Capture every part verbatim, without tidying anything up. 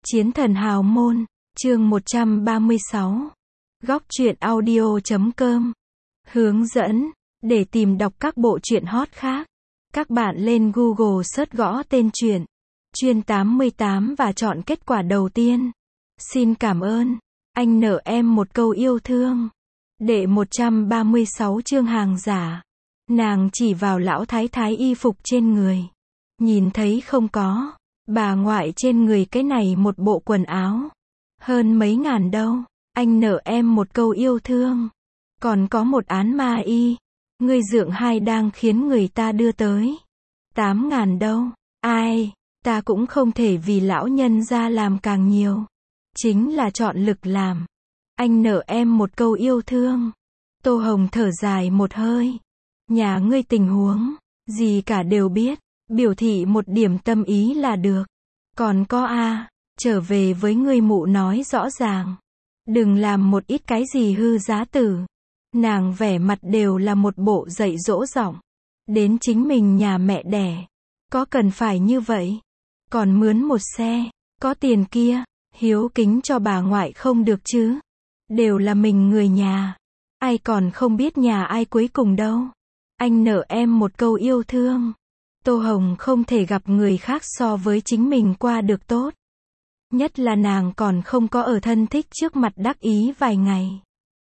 Chiến thần hào môn, chương một trăm ba mươi sáu. Góc truyện audio chấm com. Hướng dẫn, để tìm đọc các bộ truyện hot khác, các bạn lên Google search gõ tên truyện, Chuyên tám mươi tám và chọn kết quả đầu tiên. Xin cảm ơn, anh nợ em một câu yêu thương. Đệ một trăm ba mươi sáu chương hàng giả. Nàng chỉ vào lão thái thái y phục trên người. Nhìn thấy không có, bà ngoại trên người cái này một bộ quần áo. Hơn mấy ngàn đâu, anh nợ em một câu yêu thương. Còn có một án ma y, người dượng hai đang khiến người ta đưa tới. Tám ngàn đâu, ai, ta cũng không thể vì lão nhân ra làm càng nhiều. Chính là chọn lực làm. Anh nợ em một câu yêu thương. Tô Hồng thở dài một hơi. Nhà ngươi tình huống, gì cả đều biết, biểu thị một điểm tâm ý là được. Còn có a, trở về với ngươi mụ nói rõ ràng. Đừng làm một ít cái gì hư giá tử. Nàng vẻ mặt đều là một bộ dạy dỗ giọng. Đến chính mình nhà mẹ đẻ. Có cần phải như vậy? Còn mướn một xe, có tiền kia, hiếu kính cho bà ngoại không được chứ? Đều là mình người nhà. Ai còn không biết nhà ai cuối cùng đâu. Anh nợ em một câu yêu thương. Tô Hồng không thể gặp người khác so với chính mình qua được tốt. Nhất là nàng còn không có ở thân thích trước mặt đắc ý vài ngày.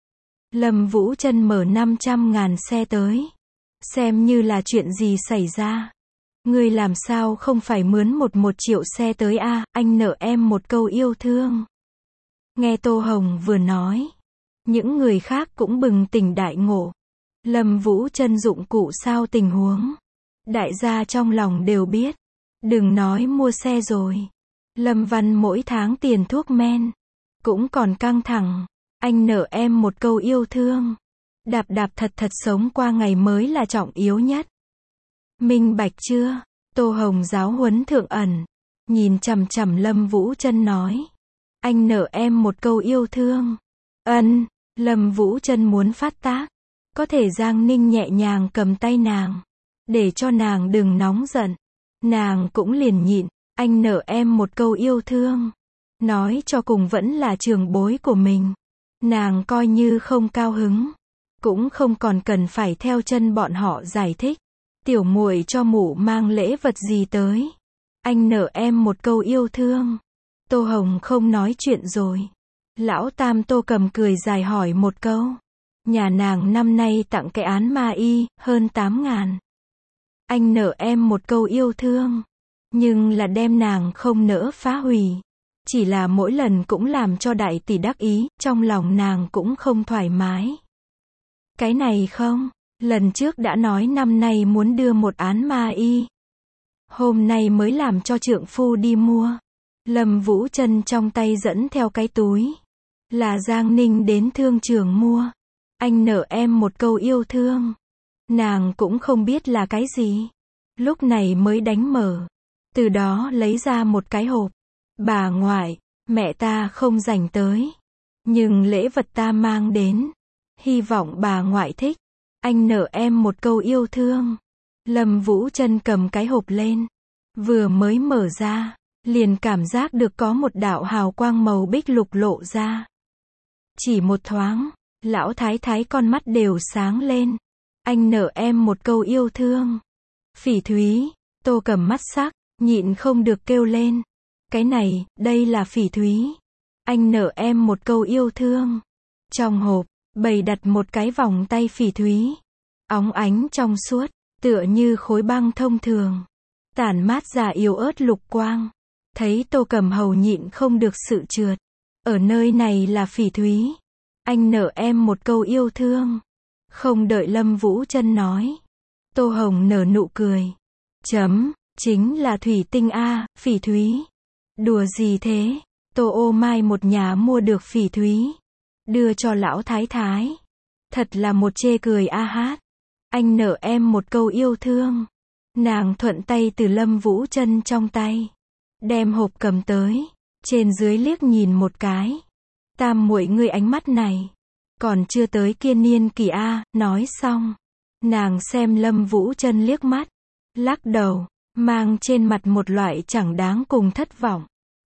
Lâm Vũ Trân mở năm trăm ngàn xe tới. Xem như là chuyện gì xảy ra. Ngươi làm sao không phải mướn một một triệu xe tới a, anh nợ em một câu yêu thương. Nghe Tô Hồng vừa nói. Những người khác cũng bừng tỉnh đại ngộ. Lâm Vũ Trân dụng cụ sao tình huống. Đại gia trong lòng đều biết. Đừng nói mua xe rồi. Lâm Văn mỗi tháng tiền thuốc men. Cũng còn căng thẳng. Anh nợ em một câu yêu thương. Đạp đạp thật thật sống qua ngày mới là trọng yếu nhất. Minh bạch chưa? Tô Hồng giáo huấn thượng ẩn. Nhìn chằm chằm Lâm Vũ Trân nói. Anh nợ em một câu yêu thương. Ân, Lâm Vũ Trân muốn phát tác. Có thể Giang Ninh nhẹ nhàng cầm tay nàng. Để cho nàng đừng nóng giận. Nàng cũng liền nhịn. Anh nợ em một câu yêu thương. Nói cho cùng vẫn là trường bối của mình. Nàng coi như không cao hứng. Cũng không còn cần phải theo chân bọn họ giải thích. Tiểu muội cho mụ mang lễ vật gì tới. Anh nợ em một câu yêu thương. Tô Hồng không nói chuyện rồi. Lão Tam Tô cầm cười dài hỏi một câu. Nhà nàng năm nay tặng cái án ma y, hơn tám ngàn. Anh nợ em một câu yêu thương. Nhưng là đem nàng không nỡ phá hủy. Chỉ là mỗi lần cũng làm cho đại tỷ đắc ý, trong lòng nàng cũng không thoải mái. Cái này không, lần trước đã nói năm nay muốn đưa một án ma y. Hôm nay mới làm cho trượng phu đi mua. Lâm Vũ Trân trong tay dẫn theo cái túi. Là Giang Ninh đến thương trường mua. Anh nợ em một câu yêu thương. Nàng cũng không biết là cái gì. Lúc này mới đánh mở. Từ đó lấy ra một cái hộp. Bà ngoại, mẹ ta không rảnh tới. Nhưng lễ vật ta mang đến. Hy vọng bà ngoại thích. Anh nợ em một câu yêu thương. Lâm Vũ Trân cầm cái hộp lên. Vừa mới mở ra. Liền cảm giác được có một đạo hào quang màu bích lục lộ ra. Chỉ một thoáng. Lão thái thái con mắt đều sáng lên. Anh nợ em một câu yêu thương. Phỉ thúy. Tô cầm mắt sắc. Nhịn không được kêu lên. Cái này, đây là phỉ thúy. Anh nợ em một câu yêu thương. Trong hộp, bày đặt một cái vòng tay phỉ thúy. Óng ánh trong suốt, tựa như khối băng thông thường. Tản mát ra yếu ớt lục quang. Thấy Tô Cầm hầu nhịn không được sự trượt. Ở nơi này là phỉ thúy. Anh nợ em một câu yêu thương. Không đợi Lâm Vũ Trân nói. Tô Hồng nở nụ cười. Chấm, chính là thủy tinh a, phỉ thúy. Đùa gì thế? Tô ô mai một nhà mua được phỉ thúy. Đưa cho lão thái thái. Thật là một chê cười a hát. Anh nợ em một câu yêu thương. Nàng thuận tay từ Lâm Vũ Trân trong tay. Đem hộp cầm tới. Trên dưới liếc nhìn một cái. Tam muội ngươi ánh mắt này. Còn chưa tới kia niên kỳ a, nói xong. Nàng xem Lâm Vũ Trân liếc mắt. Lắc đầu. Mang trên mặt một loại chẳng đáng cùng thất vọng.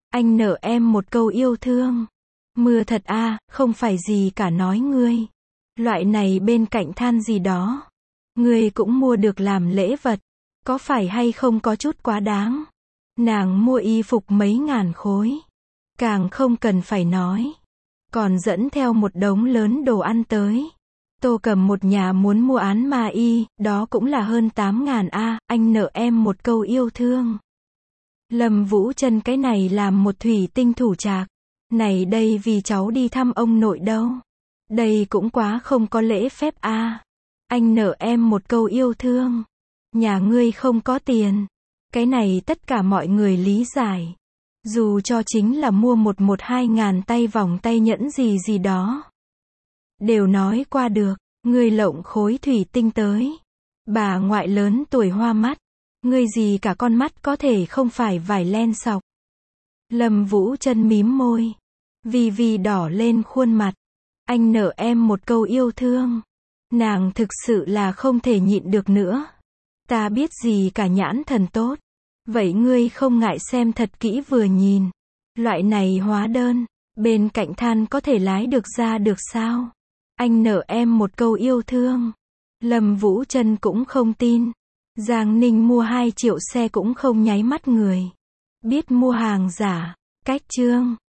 Anh nợ em một câu yêu thương. Mưa thật a, không phải gì cả nói ngươi. Loại này bên cạnh than gì đó. Ngươi cũng mua được làm lễ vật. Có phải hay không có chút quá đáng. Nàng mua y phục mấy ngàn khối. Càng không cần phải nói. Còn dẫn theo một đống lớn đồ ăn tới. Tô Cầm một nhà muốn mua án ma y, đó cũng là hơn tám ngàn a, anh nợ em một câu yêu thương. Lâm Vũ Trân cái này làm một thủy tinh thủ trạc. Này đây vì cháu đi thăm ông nội đâu. Đây cũng quá không có lễ phép a. Anh nợ em một câu yêu thương. Nhà ngươi không có tiền. Cái này tất cả mọi người lý giải. Dù cho chính là mua một một hai ngàn tay vòng tay nhẫn gì gì đó. Đều nói qua được, ngươi lộng khối thủy tinh tới. Bà ngoại lớn tuổi hoa mắt. Ngươi gì cả con mắt có thể không phải vải len sọc. Lâm Vũ Trân mím môi. Vì vì đỏ lên khuôn mặt. Anh nợ em một câu yêu thương. Nàng thực sự là không thể nhịn được nữa. Ta biết gì cả nhãn thần tốt. Vậy ngươi không ngại xem thật kỹ vừa nhìn. Loại này hóa đơn, bên cạnh than có thể lái được ra được sao? Anh nợ em một câu yêu thương. Lâm Vũ Trân cũng không tin. Giang Ninh mua hai triệu xe cũng không nháy mắt người. Biết mua hàng giả. Cách chương